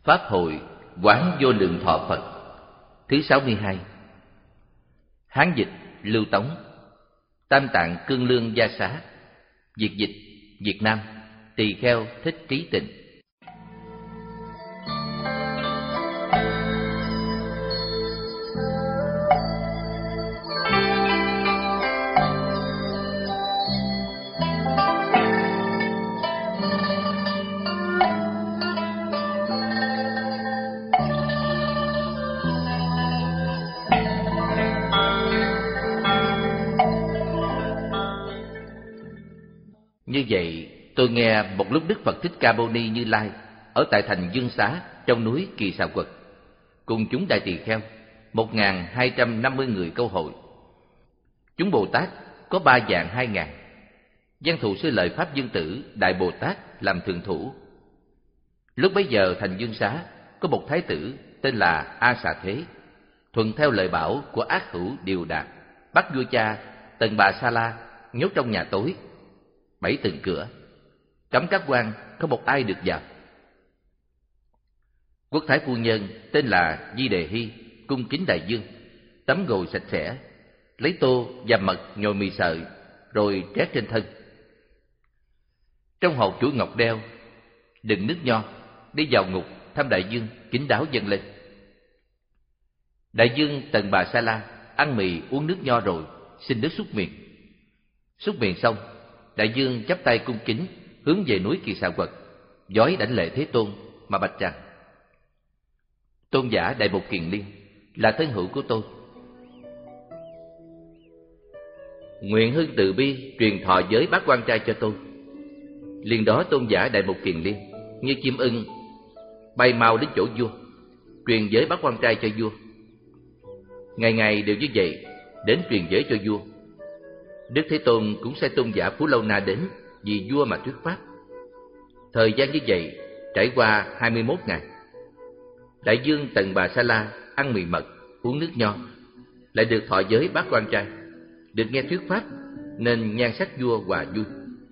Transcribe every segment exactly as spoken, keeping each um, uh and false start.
Pháp hội Quán Vô Lượng Thọ Phật thứ sáu mươi hai. Hán dịch Lưu Tống, Tam Tạng Cương Lương Gia Xá, Việt dịch Việt Nam, Tỳ Kheo Thích Trí Tịnh. Như vậy, tôi nghe một lúc Đức Phật Thích Ca Mâu Ni Như Lai ở tại thành Dương Xá trong núi Kỳ Xà Quật, cùng chúng đại tỳ kheo một nghìn hai trăm năm mươi người câu hội. Chúng Bồ Tát có ba vạn hai ngàn. Văn thù sư lợi Pháp Dương Tử Đại Bồ Tát làm thượng thủ. Lúc bấy giờ thành Dương Xá có một thái tử tên là A Xà Thế, thuận theo lời bảo của ác hữu Điều Đạt, bắt vua cha Tần Bà Sa La nhốt trong nhà tối, bảy tầng cửa, cấm các quan không một ai được vào. Quốc thái phu nhân tên là Di Đề Hy cung kính đại dương, tắm gội sạch sẽ, lấy tô và mật nhồi mì sợi rồi trét trên thân. Trong hộp chuỗi ngọc đeo đựng nước nho, đi vào ngục thăm đại dương kính đáo dâng lên. Đại dương Tần Bà Sa La ăn mì uống nước nho rồi xin nước súc miệng. Súc miệng xong, đại dương chắp tay cung kính hướng về núi Kỳ Xà Quật, vói đảnh lễ Thế Tôn mà bạch rằng: Tôn giả Đại Mục Kiền Liên là thân hữu của tôi, nguyện hưng từ bi truyền thọ giới bát quan trai cho tôi. Liền đó tôn giả Đại Mục Kiền Liên như chim ưng bay mau đến chỗ vua, truyền giới bát quan trai cho vua. Ngày ngày đều như vậy đến truyền giới cho vua. Đức Thế Tôn cũng sai tôn giả Phú Lâu Na đến vì vua mà thuyết pháp. Thời gian như vậy trải qua hai mươi mốt ngày. Đại dương Tần Bà Sa La ăn mì mật, uống nước nho, lại được thọ giới bát quan trai, được nghe thuyết pháp nên nhan sắc vua hòa vui.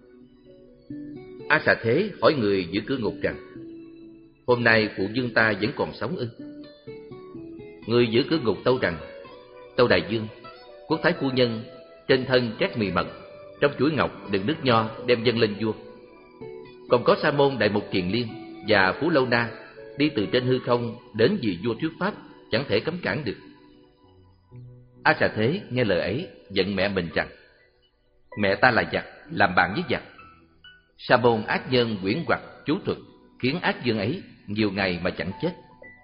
A Xà Thế hỏi người giữ cửa ngục rằng: Hôm nay phụ vương ta vẫn còn sống ư? Người giữ cửa ngục tâu rằng: Tâu đại dương, quốc thái phu nhân trên thân trét mì mật, trong chuỗi ngọc đựng nước nho đem dâng lên vua. Còn có Sa môn Đại Mục Kiền Liên và Phú Lâu Na đi từ trên hư không đến vì vua thuyết pháp, chẳng thể cấm cản được. A Xà Thế nghe lời ấy giận mẹ mình rằng: Mẹ ta là giặc, làm bạn với giặc. Sa môn ác nhân quyển hoặc chú thuật khiến ác dương ấy nhiều ngày mà chẳng chết.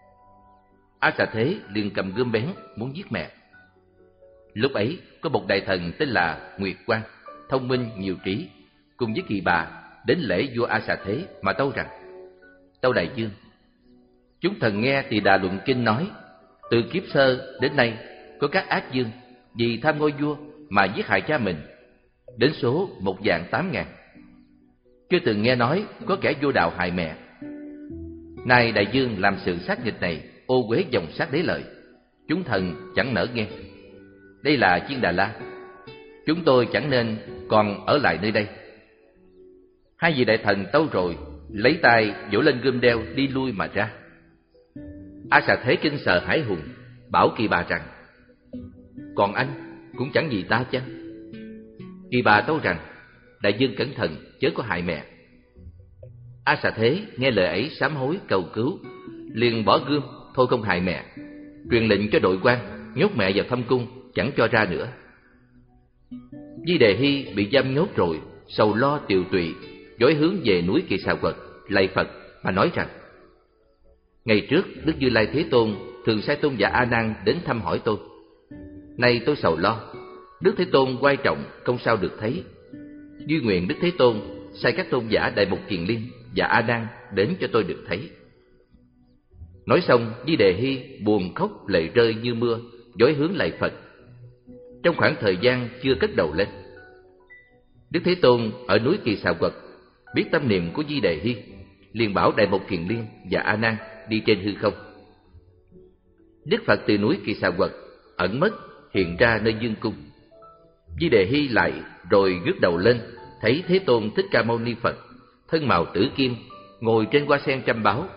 A Xà Thế liền cầm gươm bén muốn giết mẹ. Lúc ấy có một đại thần tên là Nguyệt Quang, thông minh nhiều trí, cùng với Kỳ Bà đến lễ vua A Xà Thế mà tâu rằng: Tâu đại dương, chúng thần nghe Tỳ Đà Luận Kinh nói, từ kiếp sơ đến nay có các ác dương vì tham ngôi vua mà giết hại cha mình, đến số một vạn tám ngàn. Chưa từng nghe nói có kẻ vô đạo hại mẹ. Nay đại dương làm sự sát nghịch này, ô uế dòng sát đế lợi, chúng thần chẳng nỡ nghe. Đây là Chiên Đà La, chúng tôi chẳng nên còn ở lại nơi đây. Hai vị đại thần tâu rồi, lấy tay vỗ lên gươm đeo đi lui mà ra. A Xà Thế kinh sợ hãi hùng, bảo Kỳ Bà rằng: Còn anh cũng chẳng gì ta chăng? Kỳ Bà tâu rằng: Đại dương cẩn thận, chớ có hại mẹ. A Xà Thế nghe lời ấy sám hối cầu cứu, liền bỏ gươm thôi không hại mẹ, truyền lệnh cho đội quan nhốt mẹ vào thâm cung, chẳng cho ra nữa. Di Đề Hy bị giam nhốt rồi, sầu lo tiều tụy, dõi hướng về núi Kỳ Xà Quật lạy Phật mà nói rằng: Ngày trước Đức Như Lai Thế Tôn thường sai tôn giả A Nan đến thăm hỏi tôi. Nay tôi sầu lo, Đức Thế Tôn quan trọng không sao được thấy. Duy nguyện Đức Thế Tôn sai các tôn giả Đại Mục Kiền Liên và A Nan đến cho tôi được thấy. Nói xong, Di Đề Hy buồn khóc lệ rơi như mưa, dõi hướng lạy Phật. Trong khoảng thời gian chưa cất đầu lên, Đức Thế Tôn ở núi Kỳ Xà Quật biết tâm niệm của Di Đề Hy, liền bảo Đại Mục Kiền Liên và A Nan đi trên hư không. Đức Phật từ núi Kỳ Xà Quật ẩn mất, hiện ra nơi dương cung. Di Đề Hy lại rồi ngước đầu lên, thấy Thế Tôn Thích Ca Mâu Ni Phật thân màu tử kim, ngồi trên hoa sen trăm báu,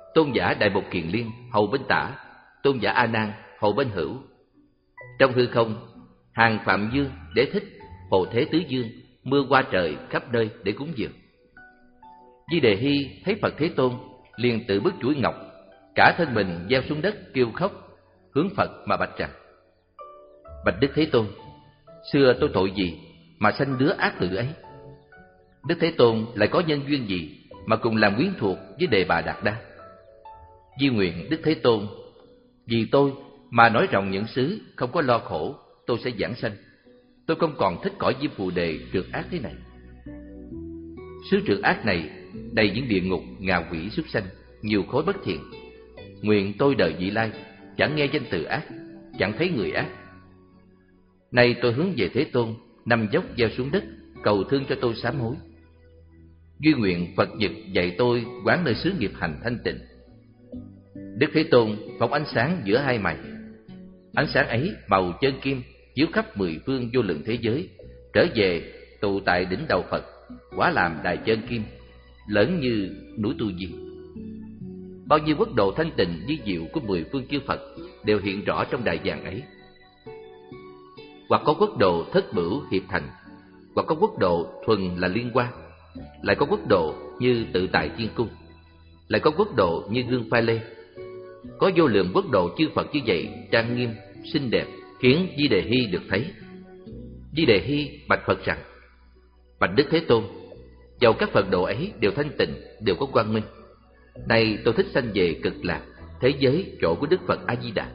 tôn giả Đại Mục Kiền Liên hầu bên tả, tôn giả A Nan hầu bên hữu. Trong hư không, hàng Phạm Dương, Đế Thích, Hồ Thế Tứ Dương mưa qua trời khắp nơi để cúng dường. Di Đề Hy thấy Phật Thế Tôn liền tự bước chuỗi ngọc, cả thân mình gieo xuống đất kêu khóc, hướng Phật mà bạch rằng: Bạch Đức Thế Tôn, xưa tôi tội gì mà sanh đứa ác tử ấy? Đức Thế Tôn lại có nhân duyên gì mà cùng làm quyến thuộc với Đề Bà Đạt Đa? Di nguyện Đức Thế Tôn, vì tôi mà nói rộng những xứ không có lo khổ, tôi sẽ giảng sanh. Tôi không còn thích cõi Diêm Phù Đề trượt ác thế này. Xứ trượt ác này đầy những địa ngục, ngạ quỷ, súc sanh, nhiều khối bất thiện. Nguyện tôi đời vị lai chẳng nghe danh từ ác, chẳng thấy người ác. Nay tôi hướng về Thế Tôn, nằm dốc gieo xuống đất, cầu thương cho tôi sám hối. Duy nguyện Phật Nhật dạy tôi quán nơi xứ nghiệp hành thanh tịnh. Đức Thế Tôn phóng ánh sáng giữa hai mày. Ánh sáng ấy màu chân kim chiếu khắp mười phương vô lượng thế giới, trở về tụ tại đỉnh đầu Phật, hóa làm đài chân kim lớn như núi Tu Di. Bao nhiêu quốc độ thanh tịnh vi diệu của mười phương chư Phật đều hiện rõ trong đài vàng ấy. Hoặc có quốc độ thất bửu hiệp thành, hoặc có quốc độ thuần là liên quan, lại có quốc độ như tự tại thiên cung, lại có quốc độ như gương pha lê. Có vô lượng quốc độ chư Phật như vậy, trang nghiêm, xinh đẹp, khiến Di Đề Hy được thấy. Di Đề Hy bạch Phật rằng: Bạch Đức Thế Tôn, dầu các Phật độ ấy đều thanh tịnh, đều có quang minh, nay tôi thích sanh về Cực Lạc, thế giới chỗ của Đức Phật A Di Đà.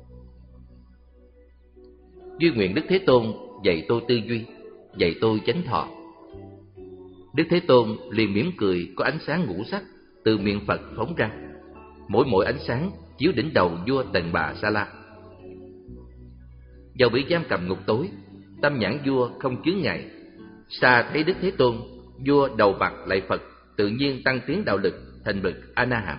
Duy nguyện Đức Thế Tôn dạy tôi tư duy, dạy tôi chánh thọ. Đức Thế Tôn liền mỉm cười, có ánh sáng ngũ sắc từ miệng Phật phóng ra, mỗi mỗi ánh sáng chiếu đỉnh đầu vua Tần Bà Sa La. Dầu bị giam cầm ngục tối, tâm nhãn vua không chướng ngại, xa thấy Đức Thế Tôn, vua đầu bạc lạy Phật, tự nhiên tăng tiến đạo lực thành bậc A Na Hàm.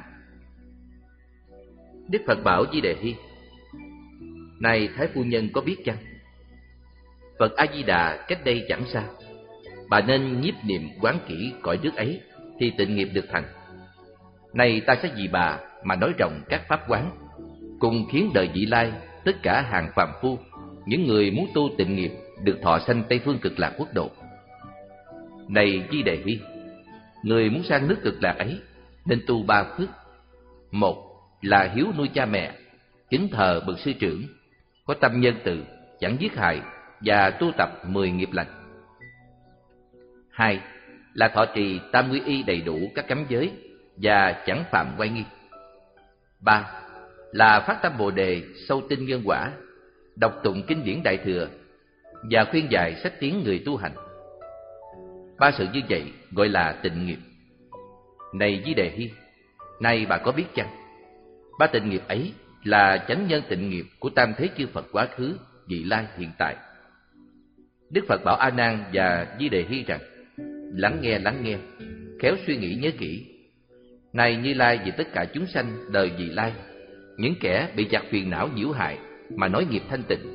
Đức Phật bảo Di Đề Hy: Này Thái phu nhân có biết chăng? Phật A Di Đà cách đây chẳng xa, bà nên nhiếp niệm quán kỹ cõi nước ấy thì tịnh nghiệp được thành. Này ta sẽ vì bà mà nói rộng các pháp quán, cùng khiến đời vị lai tất cả hàng phàm phu, những người muốn tu tịnh nghiệp được thọ sanh Tây Phương Cực Lạc quốc độ. Này Di Đề Hy, người muốn sang nước Cực Lạc ấy nên tu ba phước. Một là hiếu nuôi cha mẹ, kính thờ bậc sư trưởng, có tâm nhân từ, chẳng giết hại và tu tập mười nghiệp lành. Hai là thọ trì tam quy y đầy đủ các cấm giới và chẳng phạm oai nghi. Ba là phát tâm Bồ đề sâu tin nhân quả, đọc tụng kinh điển Đại Thừa và khuyên dạy sách tiến người tu hành. Ba sự như vậy gọi là tịnh nghiệp. Này Di Đề Hy, nay bà có biết chăng? Ba tịnh nghiệp ấy là chánh nhân tịnh nghiệp của tam thế chư Phật quá khứ, vị lai, hiện tại. Đức Phật bảo A Nan và Di Đề Hy rằng: Lắng nghe, lắng nghe, khéo suy nghĩ nhớ kỹ. Này Như Lai vì tất cả chúng sanh đời vị lai, những kẻ bị chặt phiền não nhiễu hại mà nói nghiệp thanh tịnh.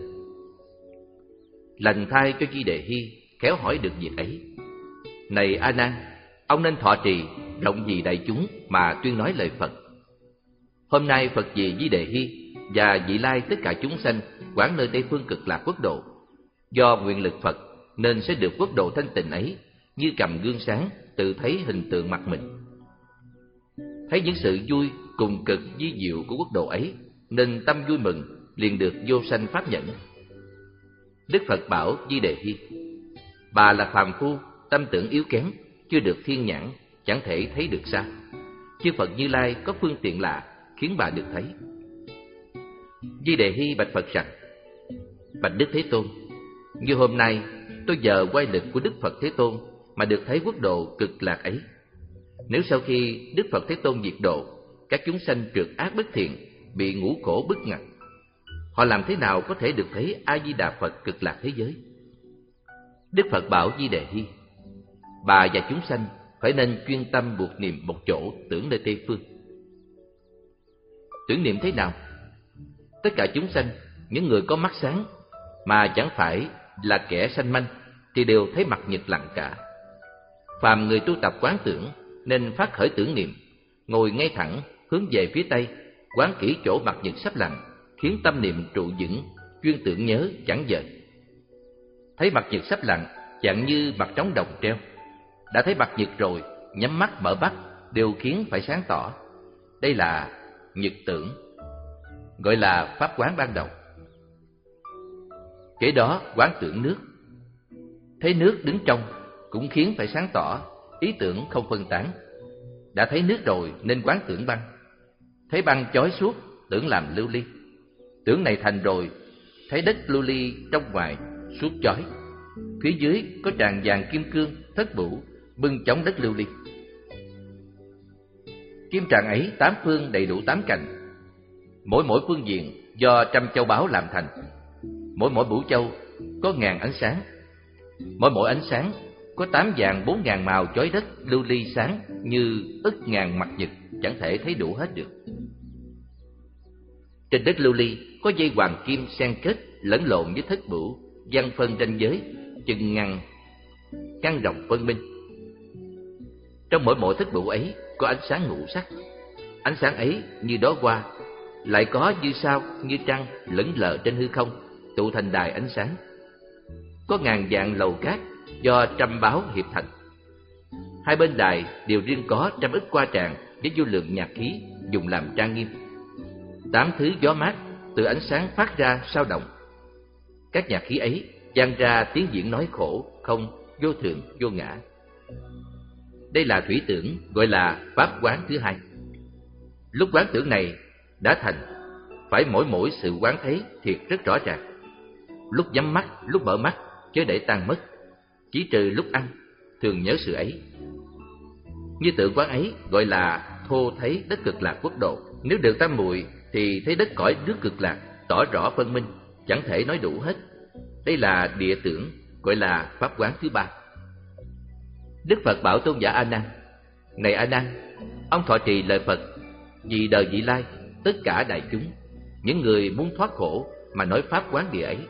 Lành thay cho Di Đề Hy khéo hỏi được việc ấy. Này A Nan, ông nên thọ trì rộng vì đại chúng mà tuyên nói lời Phật. Hôm nay Phật vì Di Đề Hy và vị lai tất cả chúng sanh quán nơi Tây Phương Cực Lạc quốc độ, do nguyện lực Phật nên sẽ được quốc độ thanh tịnh ấy như cầm gương sáng tự thấy hình tượng mặt mình. Thấy những sự vui cùng cực vi diệu của quốc độ ấy nên tâm vui mừng, liền được vô sanh pháp nhẫn. Đức Phật bảo Di Đề Hy: Bà là phàm phu, tâm tưởng yếu kém, chưa được thiên nhãn, chẳng thể thấy được xa. Chư Phật Như Lai có phương tiện lạ khiến bà được thấy. Di Đề Hy bạch Phật rằng: Bạch Đức Thế Tôn, như hôm nay tôi nhờ oai lực của Đức Phật Thế Tôn mà được thấy quốc độ Cực Lạc ấy. Nếu sau khi Đức Phật Thế Tôn diệt độ, các chúng sanh trượt ác bất thiện, bị ngũ khổ bức ngặt, họ làm thế nào có thể được thấy A Di Đà Phật Cực Lạc thế giới? Đức Phật bảo Di Đề Hy: Bà và chúng sanh phải nên chuyên tâm buộc niệm một chỗ, tưởng nơi Tây Phương. Tưởng niệm thế nào? Tất cả chúng sanh, những người có mắt sáng mà chẳng phải là kẻ sanh manh, thì đều thấy mặt nhật lặng cả. Phàm người tu tập quán tưởng nên phát khởi tưởng niệm, ngồi ngay thẳng, hướng về phía tây, quán kỹ chỗ mặt nhật sắp lặn, khiến tâm niệm trụ vững, chuyên tưởng nhớ chẳng dời. Thấy mặt nhật sắp lặn, chẳng như mặt trống đồng treo. Đã thấy mặt nhật rồi, nhắm mắt mở mắt đều khiến phải sáng tỏ. Đây là nhật tưởng, gọi là pháp quán ban đầu. Kế đó quán tưởng nước. Thấy nước đứng trong cũng khiến phải sáng tỏ, ý tưởng không phân tán. Đã thấy nước rồi nên quán tưởng băng. Thấy băng chói suốt, tưởng làm lưu ly. Tưởng này thành rồi, thấy đất lưu ly trong ngoài suốt chói. Phía dưới có tràn vàng kim cương thất bửu bưng chống đất lưu ly. Kim tràng ấy tám phương đầy đủ tám cành, mỗi mỗi phương diện do trăm châu báu làm thành. Mỗi mỗi bửu châu có ngàn ánh sáng, mỗi mỗi ánh sáng có tám vàng bốn ngàn màu chói đất lưu ly sáng như ức ngàn mặt nhật, chẳng thể thấy đủ hết được. Trên đất lưu ly có dây hoàng kim xen kết lẫn lộn với thất bửu, văn phân ranh giới chừng ngăn căn rộng phân minh. Trong mỗi mỗi thất bửu ấy có ánh sáng ngũ sắc. Ánh sáng ấy như đóa hoa, lại có như sao như trăng lững lờ trên hư không, tụ thành đài ánh sáng. Có ngàn vạn lầu cát do trăm báo hiệp thành. Hai bên đài đều riêng có trăm ức qua tràng với vô lượng nhạc khí dùng làm trang nghiêm. Tám thứ gió mát từ ánh sáng phát ra sao động. Các nhạc khí ấy vang ra tiếng diễn nói khổ, không, vô thường, vô ngã. Đây là thủy tưởng, gọi là pháp quán thứ hai. Lúc quán tưởng này đã thành, phải mỗi mỗi sự quán thấy thiệt rất rõ ràng. Lúc nhắm mắt, lúc mở mắt, chớ để tan mất. Chỉ trừ lúc ăn, thường nhớ sự ấy. Như tượng quán ấy gọi là thô thấy đất cực lạc quốc độ. Nếu được tam muội thì thấy đất cõi nước cực lạc tỏ rõ phân minh, chẳng thể nói đủ hết. Đây là địa tưởng, gọi là pháp quán thứ ba. Đức Phật bảo Tôn giả A Nan: Này A Nan, ông thọ trì lời Phật vì đời vị lai, tất cả đại chúng, những người muốn thoát khổ mà nói pháp quán địa ấy.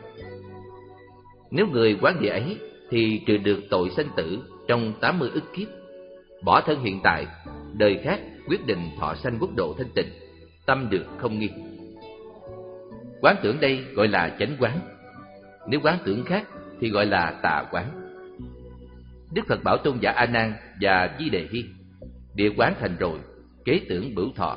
Nếu người quán địa ấy thì trừ được tội sanh tử trong tám mươi ức kiếp, bỏ thân hiện tại, đời khác quyết định thọ sanh quốc độ thanh tịnh, tâm được không nghi. Quán tưởng đây gọi là chánh quán. Nếu quán tưởng khác thì gọi là tà quán. Đức Phật bảo Tôn giả A Nan và Di Đề Hi: Địa quán thành rồi, kế tưởng bửu thọ.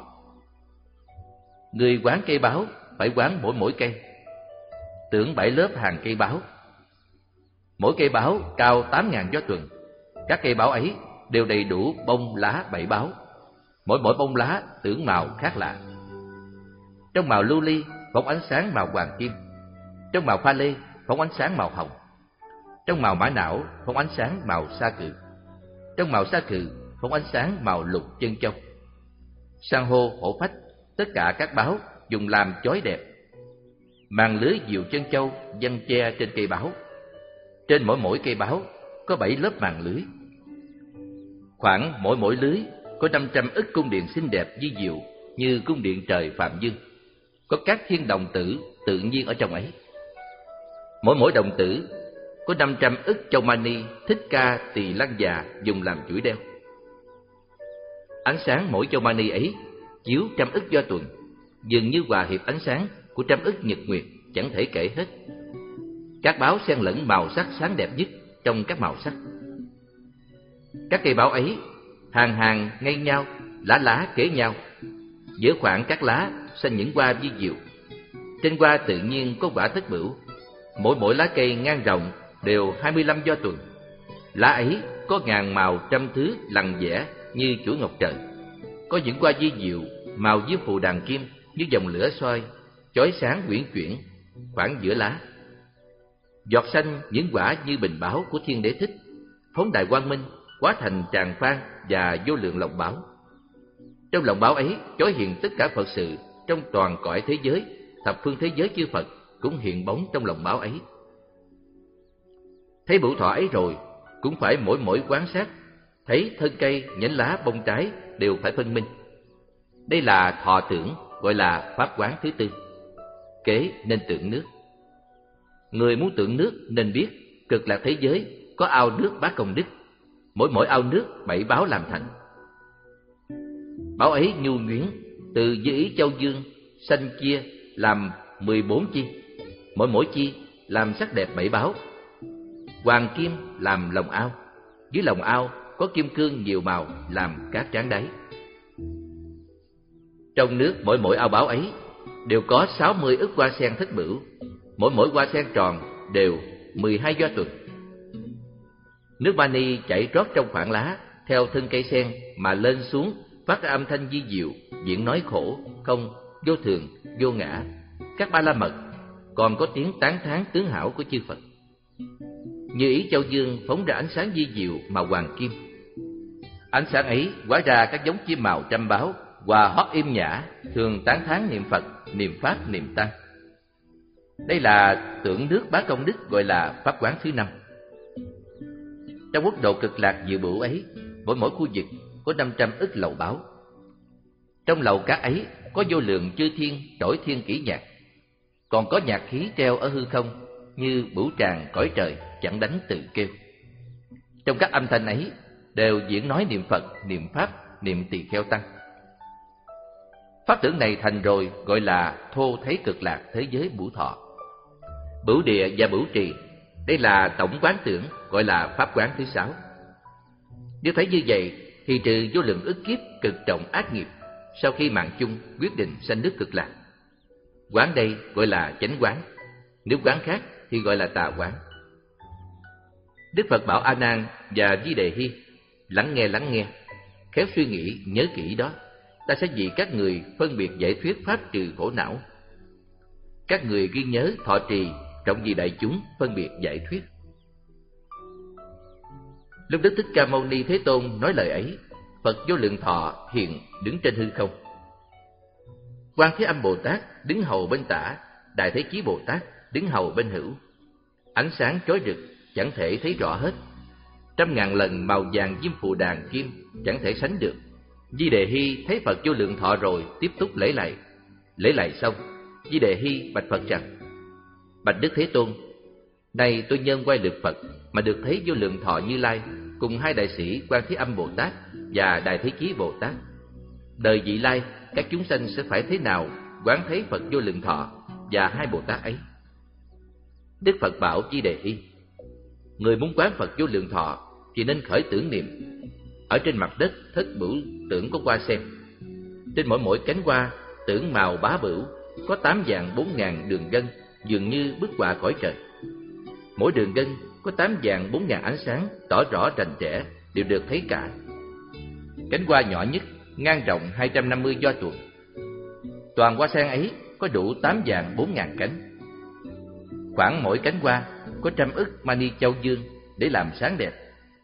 Người quán cây báo phải quán mỗi mỗi cây. Tưởng bảy lớp hàng cây báo. Mỗi cây báo cao tám ngàn do tuần. Các cây báo ấy đều đầy đủ bông lá bảy báo. Mỗi mỗi bông lá tưởng màu khác lạ. Trong màu lưu ly phóng ánh sáng màu hoàng kim. Trong màu pha lê phóng ánh sáng màu hồng. Trong màu mã não phóng ánh sáng màu sa cừ. Trong màu sa cừ phóng ánh sáng màu lục chân châu. San hô, hổ phách, tất cả các báo dùng làm chói đẹp. Màn lưới diều chân châu giăng che trên cây báo. Trên mỗi mỗi cây báo có bảy lớp màn lưới. Khoảng mỗi mỗi lưới có năm trăm ức cung điện xinh đẹp di diệu như cung điện trời Phạm Dương. Có các thiên đồng tử tự nhiên ở trong ấy. Mỗi mỗi đồng tử có năm trăm ức châu mani thích ca tỳ lăng già dùng làm chuỗi đeo. Ánh sáng mỗi châu mani ấy chiếu trăm ức do tuần, dường như hòa hiệp ánh sáng của trăm ức nhật nguyệt, chẳng thể kể hết. Các báo xen lẫn màu sắc sáng đẹp nhất trong các màu sắc. Các cây báo ấy hàng hàng ngay nhau, lá lá kế nhau. Giữa khoảng các lá xanh những hoa vi diệu. Trên hoa tự nhiên có quả thất bửu. Mỗi mỗi lá cây ngang rộng đều hai mươi lăm do tuần. Lá ấy có ngàn màu trăm thứ lằn vẽ như chuỗi ngọc trời. Có những hoa vi diệu màu diêm phù đàn kim như dòng lửa soi, chói sáng quyển chuyển khoảng giữa lá. Giọt xanh những quả như bình báo của Thiên Đế Thích, phóng đại quang minh, hóa thành tràng phan và vô lượng lồng báo. Trong lồng báo ấy chói hiện tất cả Phật sự trong toàn cõi thế giới, thập phương thế giới chư Phật cũng hiện bóng trong lồng báo ấy. Thấy bửu thọ ấy rồi, cũng phải mỗi mỗi quan sát, thấy thân cây, nhánh lá, bông trái đều phải phân minh. Đây là thọ tưởng, gọi là pháp quán thứ tư. Kế nên tưởng nước. Người muốn tưởng nước nên biết cực lạc thế giới có ao nước Bát Công Đức, mỗi mỗi ao nước bảy báo làm thành. Báo ấy nhu nhuyễn, từ Như Ý Châu Dương sanh chia làm mười bốn chi, mỗi mỗi chi làm sắc đẹp bảy báo. Hoàng kim làm lồng ao, dưới lồng ao có kim cương nhiều màu làm cát tráng đáy. Trong nước mỗi mỗi ao báo ấy đều có sáu mươi ức hoa sen thất bửu, mỗi mỗi hoa sen tròn đều mười hai do tuần. Nước mani chảy rót trong khoảng lá theo thân cây sen mà lên xuống, phát ra âm thanh vi diệu, diễn nói khổ, không, vô thường, vô ngã, các ba la mật, còn có tiếng tán thán tướng hảo của chư Phật. Như Ý Châu Dương phóng ra ánh sáng vi diệu màu hoàng kim. Ánh sáng ấy hóa ra các giống chim màu trăm báo và hót im nhã, thường tán thán niệm Phật, niệm Pháp, niệm Tăng. Đây là tưởng nước bá công đức, gọi là pháp quán thứ năm. Trong quốc độ Cực Lạc Diệu Bửu ấy, mỗi mỗi khu vực có năm trăm ức lầu báo. Trong lầu cát ấy có vô lượng chư thiên trỗi thiên kỷ nhạc, còn có nhạc khí treo ở hư không như bửu tràng cõi trời chẳng đánh tự kêu. Trong các âm thanh ấy đều diễn nói niệm Phật, niệm Pháp, niệm Tỳ Kheo Tăng. Pháp tưởng này thành rồi gọi là thô thấy Cực Lạc thế giới Bửu Thọ. Bửu Địa và Bửu Trì, đây là tổng quán tưởng, gọi là pháp quán thứ sáu. Nếu thấy như vậy thì trừ vô lượng ức kiếp cực trọng ác nghiệp, sau khi mạng chung quyết định sanh nước Cực Lạc. Quán đây gọi là chánh quán, nếu quán khác thì gọi là tà quán. Đức Phật bảo A Nan và Di Đề Hy, lắng nghe lắng nghe, khéo suy nghĩ nhớ kỹ đó, ta sẽ vì các người phân biệt giải thuyết pháp trừ khổ não. Các người ghi nhớ thọ trì, trọng vì đại chúng phân biệt giải thuyết. Lúc Đức Thích Ca Mâu Ni Thế Tôn nói lời ấy, Phật Vô Lượng Thọ hiện đứng trên hư không. Quan Thế Âm Bồ Tát đứng hầu bên tả, Đại Thế Chí Bồ Tát đứng hầu bên hữu. Ánh sáng chói rực chẳng thể thấy rõ hết, trăm ngàn lần màu vàng diêm phù đàn kim chẳng thể sánh được. Di Đề Hy thấy Phật Vô Lượng Thọ rồi tiếp tục lễ lạy. Lễ lạy xong, Di Đề Hy bạch Phật rằng: Bạch Đức Thế Tôn, nay tôi nhân quay lực Phật mà được thấy Vô Lượng Thọ Như Lai cùng hai đại sĩ Quan Thế Âm Bồ Tát và Đại Thế Chí Bồ Tát. Đời vị lai, các chúng sanh sẽ phải thế nào quán thấy Phật Vô Lượng Thọ và hai Bồ Tát ấy? Đức Phật bảo Di Đề Hy: người muốn quán Phật Vô Lượng Thọ thì nên khởi tưởng niệm. Ở trên mặt đất thất bửu tưởng có hoa sen, trên mỗi mỗi cánh hoa tưởng màu bá bửu, có tám vạn bốn ngàn đường gân, dường như bức họa cõi trời. Mỗi đường gân có tám vạn bốn ngàn ánh sáng tỏ rõ rành rẽ, đều được thấy cả. Cánh hoa nhỏ nhất ngang rộng hai trăm năm mươi do tuần. Toàn hoa sen ấy có đủ tám vạn bốn ngàn cánh. Khoảng mỗi cánh hoa có trăm ức mani châu dương để làm sáng đẹp.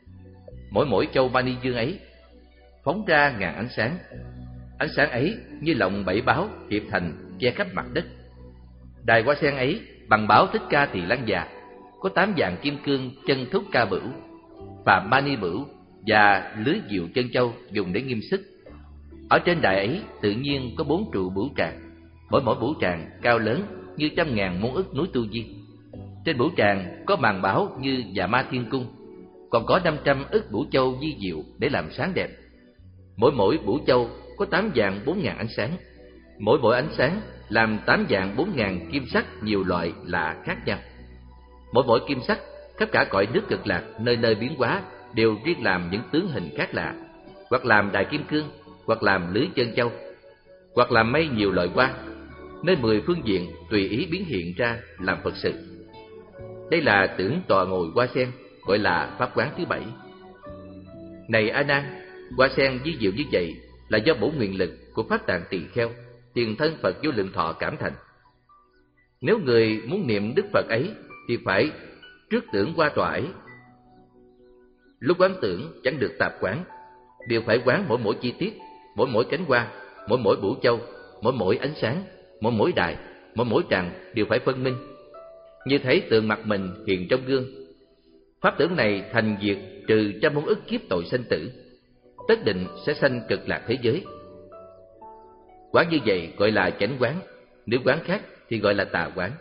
Mỗi mỗi châu mani dương ấy phóng ra ngàn ánh sáng. Ánh sáng ấy như lồng bảy báo hiệp thành che khắp mặt đất. Đài hoa sen ấy bằng báo Thích Ca Tỳ Lăng Già, có tám vạn kim cương chân thúc ca bửu, phạm mani bửu và lưới diệu chân châu dùng để nghiêm sức. Ở trên đài ấy tự nhiên có bốn trụ bửu tràng, mỗi mỗi bửu tràng cao lớn như trăm ngàn muôn ức núi Tu Di. Trên bửu tràng có màn báo như Dạ Ma Thiên Cung, còn có năm trăm ức bửu châu di diệu để làm sáng đẹp. Mỗi mỗi bửu châu có tám vạn bốn ngàn ánh sáng, mỗi mỗi ánh sáng làm tám vạn bốn ngàn kim sắc nhiều loại lạ khác nhau. Mỗi mỗi kim sắc khắp cả cõi nước Cực Lạc nơi nơi biến hóa đều riêng làm những tướng hình khác lạ, hoặc làm đài kim cương, hoặc làm lưới chân châu, hoặc làm mây nhiều loại hoa, nơi mười phương diện tùy ý biến hiện ra làm Phật sự. Đây là tưởng tọa ngồi hoa sen, gọi là pháp quán thứ bảy. Này A Nan, hoa sen di diệu như vậy là do bổ nguyện lực của Pháp Tạng Tỳ Kheo, tiền thân Phật Vô Lượng Thọ cảm thành. Nếu người muốn niệm Đức Phật ấy thì phải trước tưởng qua tòa ấy. Lúc quán tưởng chẳng được tạp quán, đều phải quán mỗi mỗi chi tiết, mỗi mỗi cánh hoa, mỗi mỗi bửu châu, mỗi mỗi ánh sáng, mỗi mỗi đài, mỗi mỗi tràng đều phải phân minh, như thấy tượng mặt mình hiện trong gương. Pháp tưởng này thành diệt trừ trăm muôn ức kiếp tội sanh tử, tất định sẽ sanh Cực Lạc thế giới. Quán như vậy gọi là chánh quán, nếu quán khác thì gọi là tà quán.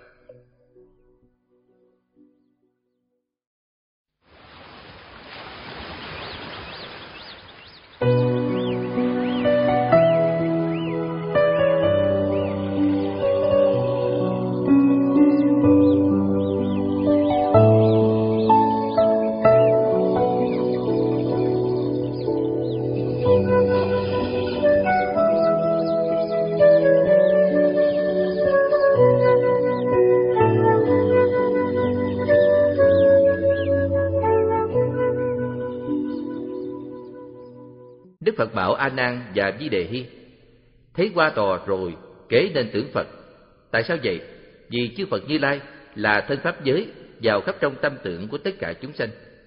Phật bảo A Nan và Di Đề Hy: thấy qua tòa rồi kế nên tưởng Phật. Tại sao vậy? Vì chư Phật Như Lai là thân pháp giới vào khắp trong tâm tưởng của tất cả chúng sanh.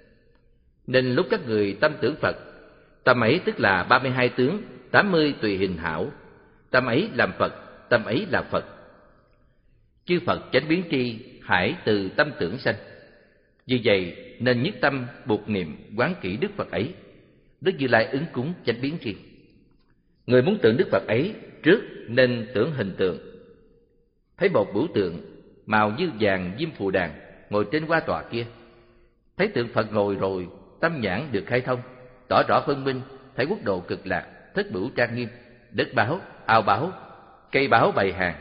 Nên lúc các người tâm tưởng Phật, tâm ấy tức là ba mươi hai tướng, tám mươi tùy hình hảo. Tâm ấy làm Phật, tâm ấy là Phật. Chư Phật chánh biến tri, hải từ tâm tưởng sanh. Vì vậy nên nhất tâm buộc niệm quán kỹ Đức Phật ấy. Đức Như Lai ứng cúng chánh biến tri. Người muốn tưởng Đức Phật ấy, trước nên tưởng hình tượng. Thấy một biểu tượng màu như vàng diêm phù đàn ngồi trên hoa tọa kia. Thấy tượng Phật ngồi rồi, tâm nhãn được khai thông, tỏ rõ phân minh, thấy quốc độ cực lạc, thất bửu trang nghiêm, đất báo, ao báo, cây báo bày hàng,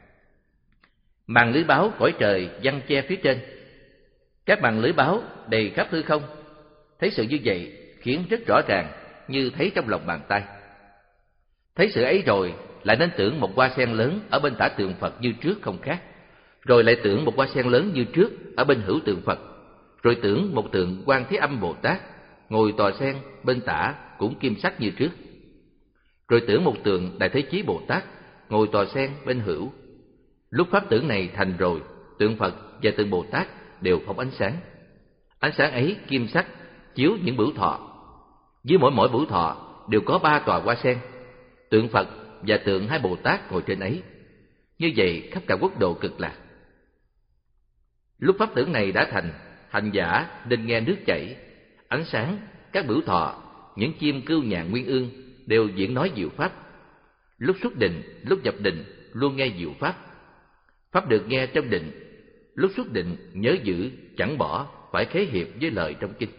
màn lưới báo cõi trời giăng che phía trên. Các màn lưới báo đầy khắp hư không. Thấy sự như vậy khiến rất rõ ràng, như thấy trong lòng bàn tay. Thấy sự ấy rồi lại nên tưởng một hoa sen lớn ở bên tả tượng Phật như trước không khác, rồi lại tưởng một hoa sen lớn như trước ở bên hữu tượng Phật, rồi tưởng một tượng Quan Thế Âm Bồ Tát ngồi tòa sen bên tả cũng kim sắc như trước, rồi tưởng một tượng Đại Thế Chí Bồ Tát ngồi tòa sen bên hữu. Lúc pháp tưởng này thành rồi, tượng Phật và tượng Bồ Tát đều phóng ánh sáng. Ánh sáng ấy kim sắc chiếu những bửu thọ. Dưới mỗi mỗi bửu thọ đều có ba tòa hoa sen, tượng Phật và tượng hai Bồ Tát ngồi trên ấy. Như vậy khắp cả quốc độ cực lạc. Lúc pháp tưởng này đã thành, hành giả nên nghe nước chảy, ánh sáng, các bửu thọ, những chim cưu nhàn nguyên ương đều diễn nói diệu pháp. Lúc xuất định, lúc nhập định luôn nghe diệu pháp. Pháp được nghe trong định, lúc xuất định nhớ giữ, chẳng bỏ, phải khế hiệp với lời trong kinh.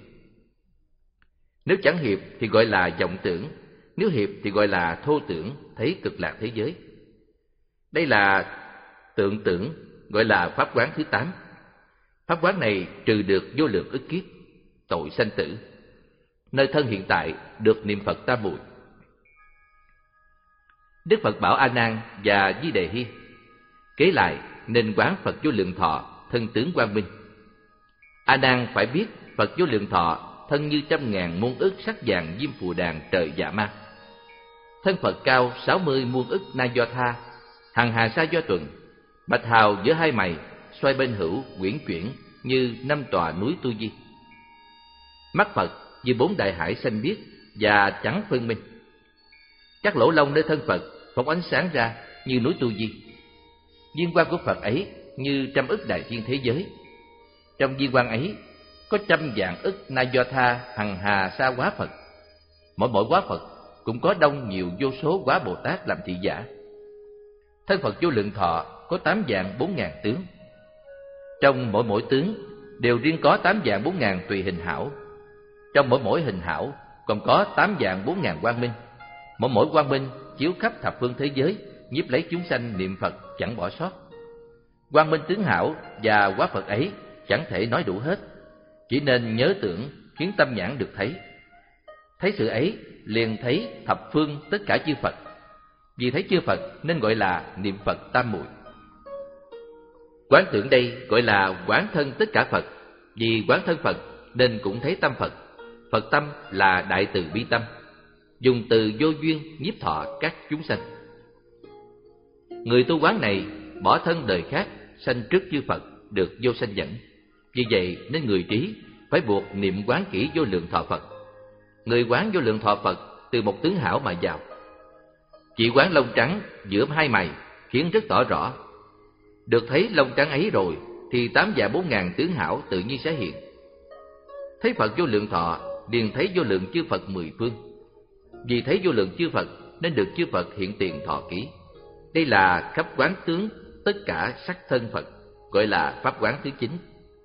Nếu chẳng hiệp thì gọi là vọng tưởng, nếu hiệp thì gọi là thô tưởng, thấy cực lạc thế giới. Đây là tượng tưởng, gọi là pháp quán thứ tám. Pháp quán này trừ được vô lượng ức kiếp, tội sanh tử. Nơi thân hiện tại được niệm Phật tam muội. Đức Phật bảo A Nan và Di Đề Hy: kế lại nên quán Phật vô lượng thọ, thân tướng quang minh. A Nan phải biết Phật vô lượng thọ thân như trăm ngàn muôn ức sắc vàng diêm phù đàn trời dạ ma. Thân Phật cao sáu mươi muôn ức na do tha, hằng hà sa do tuần, bạch hào giữa hai mày, xoay bên hữu quyển chuyển như năm tòa núi Tu Di. Mắt Phật như bốn đại hải xanh biếc và trắng phân minh. Các lỗ lông nơi thân Phật phóng ánh sáng ra như núi Tu Di. Viên quang của Phật ấy như trăm ức đại thiên thế giới. Trong viên quang ấy có trăm vạn ức na do tha hằng hà sa hóa Phật. Mỗi mỗi hóa Phật cũng có đông nhiều vô số hóa Bồ Tát làm thị giả. Thân Phật vô lượng thọ có tám vạn bốn ngàn tướng. Trong mỗi mỗi tướng đều riêng có tám vạn bốn ngàn tùy hình hảo. Trong mỗi mỗi hình hảo còn có tám vạn bốn ngàn quang minh. Mỗi mỗi quang minh chiếu khắp thập phương thế giới, nhiếp lấy chúng sanh niệm Phật chẳng bỏ sót. Quang minh tướng hảo và hóa Phật ấy chẳng thể nói đủ hết, chỉ nên nhớ tưởng khiến tâm nhãn được thấy. Thấy sự ấy liền thấy thập phương tất cả chư Phật. Vì thấy chư Phật nên gọi là niệm Phật tam muội. Quán tưởng đây gọi là quán thân tất cả Phật. Vì quán thân Phật nên cũng thấy tâm Phật. Phật tâm là đại từ bi tâm, dùng từ vô duyên nhiếp thọ các chúng sanh. Người tu quán này bỏ thân đời khác, sanh trước chư Phật, được vô sanh dẫn. Vì vậy nên người trí phải buộc niệm quán kỹ vô lượng thọ Phật. Người quán vô lượng thọ Phật từ một tướng hảo mà vào. Chỉ quán lông trắng giữa hai mày khiến rất tỏ rõ. Được thấy lông trắng ấy rồi thì tám vạn bốn ngàn tướng hảo tự nhiên sẽ hiện. Thấy Phật vô lượng thọ liền thấy vô lượng chư Phật mười phương. Vì thấy vô lượng chư Phật nên được chư Phật hiện tiền thọ ký. Đây là khắp quán tướng tất cả sắc thân Phật, gọi là pháp quán thứ chín.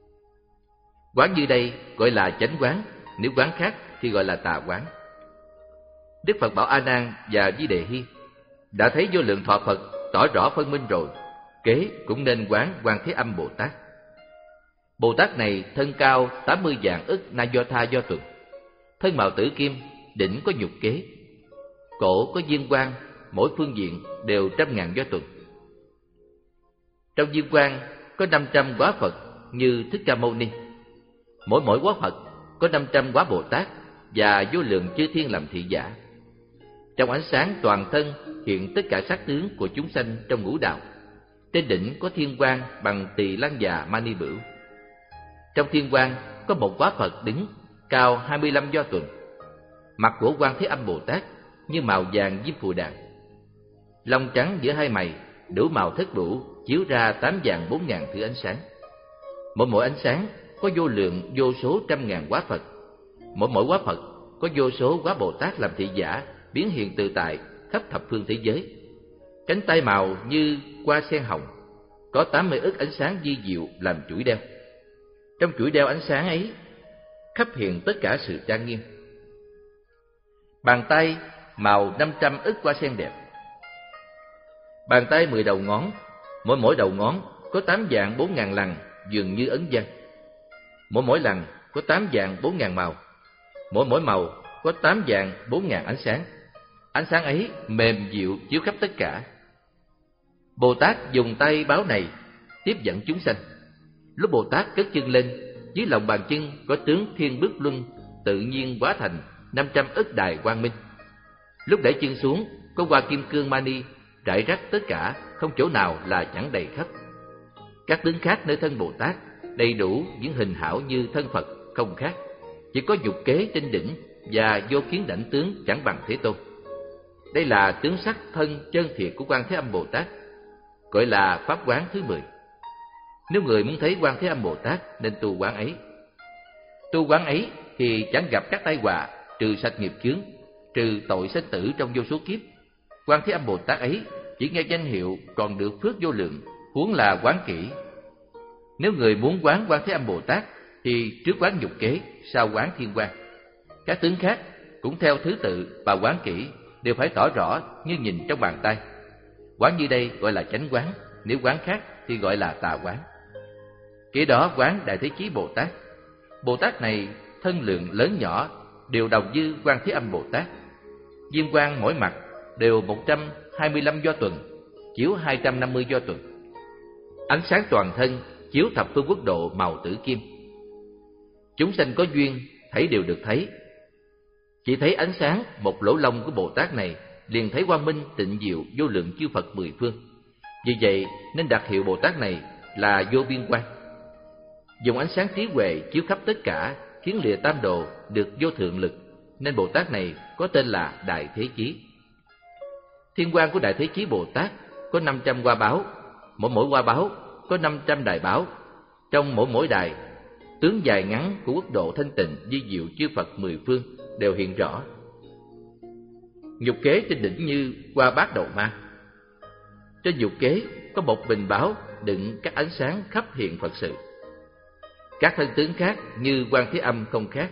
Quán như đây gọi là chánh quán, nếu quán khác thì gọi là tà quán. Đức Phật bảo A Nan và Di Đề Hy: đã thấy vô lượng thọ Phật tỏ rõ phân minh rồi, kế cũng nên quán Quan Thế Âm Bồ Tát. Bồ Tát này thân cao tám mươi vạn ức na do tha do tuần, thân mạo tử kim, đỉnh có nhục kế, cổ có viên quang, mỗi phương diện đều trăm ngàn do tuần. Trong viên quang có năm trăm hóa Phật như Thích Ca Mâu Ni. Mỗi mỗi hóa Phật có năm trăm hóa Bồ Tát và vô lượng chư thiên làm thị giả. Trong ánh sáng toàn thân hiện tất cả sắc tướng của chúng sanh trong ngũ đạo. Trên đỉnh có thiên quang bằng tỳ lăng già mani bửu. Trong thiên quang có một quá Phật đứng cao hai mươi lăm do tuần. Mặt của Quan Thế Âm Bồ Tát như màu vàng diêm phù đàn. Lông trắng giữa hai mày đủ màu thất bửu, chiếu ra tám vạn bốn ngàn thứ ánh sáng. Mỗi mỗi ánh sáng có vô lượng vô số trăm ngàn quá Phật. Mỗi mỗi quá Phật có vô số quá Bồ Tát làm thị giả, biến hiện tự tại khắp thập phương thế giới. Cánh tay màu như hoa sen hồng, có tám mươi ức ánh sáng vi diệu làm chuỗi đeo. Trong chuỗi đeo ánh sáng ấy khắp hiện tất cả sự trang nghiêm. Bàn tay màu năm trăm ức hoa sen đẹp. Bàn tay mười đầu ngón, mỗi mỗi đầu ngón có tám vạn bốn ngàn lằn dường như ấn văn. Mỗi mỗi lằn có tám vạn bốn ngàn màu, mỗi mỗi màu có tám vạn bốn ngàn ánh sáng. Ánh sáng ấy mềm dịu chiếu khắp tất cả. Bồ Tát dùng tay báo này tiếp dẫn chúng sanh. Lúc Bồ Tát cất chân lên, dưới lòng bàn chân có tướng Thiên Bức Luân tự nhiên hóa thành năm trăm ức đài quang minh. Lúc để chân xuống có hoa kim cương mani rải rác tất cả, không chỗ nào là chẳng đầy khắp. Các tướng khác nơi thân Bồ Tát đầy đủ những hình hảo như thân Phật không khác, chỉ có dục kế trên đỉnh và vô kiến đảnh tướng chẳng bằng Thế Tôn. Đây là tướng sắc thân chân thiệt của Quan Thế Âm Bồ Tát, gọi là pháp quán thứ mười. Nếu người muốn thấy Quan Thế Âm Bồ Tát nên tu quán ấy. Tu quán ấy thì chẳng gặp các tai họa, trừ sạch nghiệp chướng, trừ tội sinh tử trong vô số kiếp. Quan Thế Âm Bồ Tát ấy chỉ nghe danh hiệu còn được phước vô lượng, huống là quán kỹ. Nếu người muốn quán Quan Thế Âm Bồ Tát thì trước quán dục kế, sau quán thiên quang. Các tướng khác cũng theo thứ tự và quán kỹ đều phải tỏ rõ như nhìn trong bàn tay. Quán như đây gọi là chánh quán, nếu quán khác thì gọi là tà quán. Kế đó quán Đại Thế Chí Bồ Tát. Bồ Tát này thân lượng lớn nhỏ đều đồng như Quan Thế Âm Bồ Tát. Diêm quang mỗi mặt đều một trăm hai mươi lăm do tuần, chiếu hai trăm năm mươi do tuần. Ánh sáng toàn thân chiếu thập phương quốc độ màu tử kim. Chúng sanh có duyên thấy đều được thấy. Chỉ thấy ánh sáng một lỗ lông của Bồ Tát này liền thấy quang minh tịnh diệu vô lượng chư Phật mười phương. Vì vậy nên đặt hiệu Bồ Tát này là vô biên quang. Dùng ánh sáng trí huệ chiếu khắp tất cả, khiến lìa tam đồ được vô thượng lực, nên Bồ Tát này có tên là Đại Thế Chí. Thiên quang của Đại Thế Chí Bồ Tát có năm trăm hoa báo, mỗi mỗi hoa báo có năm trăm đài báo. Trong mỗi mỗi đài, tướng dài ngắn của quốc độ thanh tịnh vi diệu chư Phật mười phương đều hiện rõ. Nhục kế trên đỉnh như hoa bát đầu ma. Trên nhục kế có một bình báo đựng các ánh sáng khắp hiện Phật sự. Các thân tướng khác như Quan Thế Âm không khác.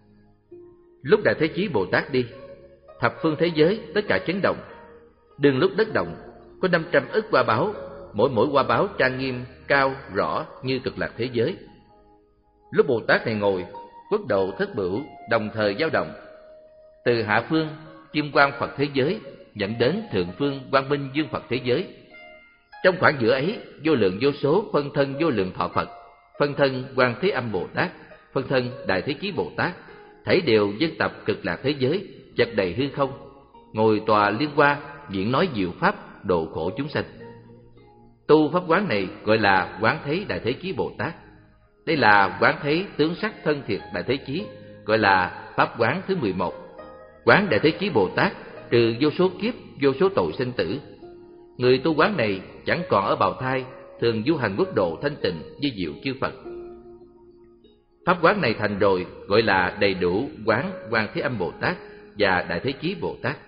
Lúc Đại Thế Chí Bồ Tát đi, thập phương thế giới tất cả chấn động. Đương lúc đất động có năm trăm ức hoa báo, mỗi mỗi hoa báo trang nghiêm cao rõ như Cực Lạc thế giới. Lúc Bồ Tát này ngồi, quốc độ thất bửu đồng thời dao động. Từ hạ phương kim quang Phật thế giới dẫn đến thượng phương quang minh dương Phật thế giới. Trong khoảng giữa ấy, vô lượng vô số phân thân vô lượng thọ Phật, phân thân Quan Thế Âm Bồ Tát, phân thân Đại Thế Chí Bồ Tát, thảy đều dân tập Cực Lạc thế giới, chật đầy hư không, ngồi tòa liên hoa, diễn nói diệu pháp độ khổ chúng sanh. Tu pháp quán này gọi là quán thấy Đại Thế Chí Bồ Tát. Đây là quán thấy tướng sắc thân thiệt Đại Thế Chí, gọi là pháp quán thứ mười một. Quán Đại Thế Chí Bồ Tát trừ vô số kiếp, vô số tội sinh tử. Người tu quán này chẳng còn ở bào thai, thường du hành quốc độ thanh tịnh vi diệu chư Phật. Pháp quán này thành rồi gọi là đầy đủ quán Quan Thế Âm Bồ Tát và Đại Thế Chí Bồ Tát.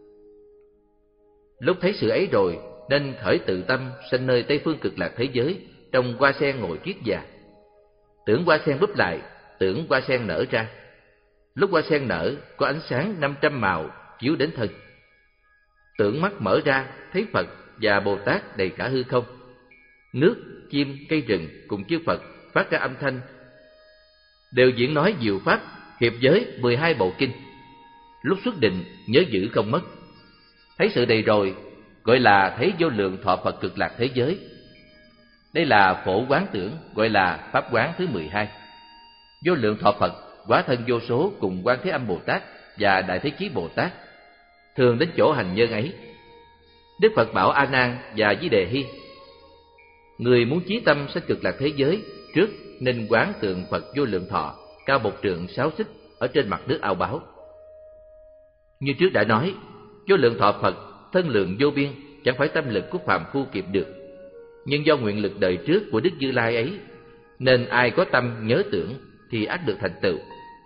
Lúc thấy sự ấy rồi nên khởi tự tâm sanh nơi Tây phương Cực Lạc thế giới, trong hoa sen ngồi kiết già. Tưởng hoa sen búp lại, tưởng hoa sen nở ra. Lúc hoa sen nở có ánh sáng năm trăm màu chiếu đến thân. Tưởng mắt mở ra thấy Phật và Bồ Tát đầy cả hư không. Nước, chim, cây rừng cùng chư Phật phát ra âm thanh, đều diễn nói diệu pháp hiệp giới mười hai bộ kinh. Lúc xuất định nhớ giữ không mất. Thấy sự đầy rồi gọi là thấy vô lượng thọ Phật Cực Lạc thế giới. Đây là phổ quán tưởng, gọi là pháp quán thứ mười hai. Vô lượng thọ Phật hóa thân vô số cùng Quan Thế Âm Bồ Tát và Đại Thế Chí Bồ Tát. thường đến chỗ hành nhân ấy. Đức Phật bảo A Nan và Di Đề Hy: người muốn chí tâm sanh cực lạc thế giới, trước nên quán tượng Phật Vô Lượng Thọ cao một trượng sáu xích ở trên mặt nước ao báo. Như trước đã nói, Vô Lượng Thọ Phật thân lượng vô biên, chẳng phải tâm lực của phàm phu kịp được. Nhưng do nguyện lực đời trước của Đức Như Lai ấy, nên ai có tâm nhớ tưởng thì ắt được thành tựu.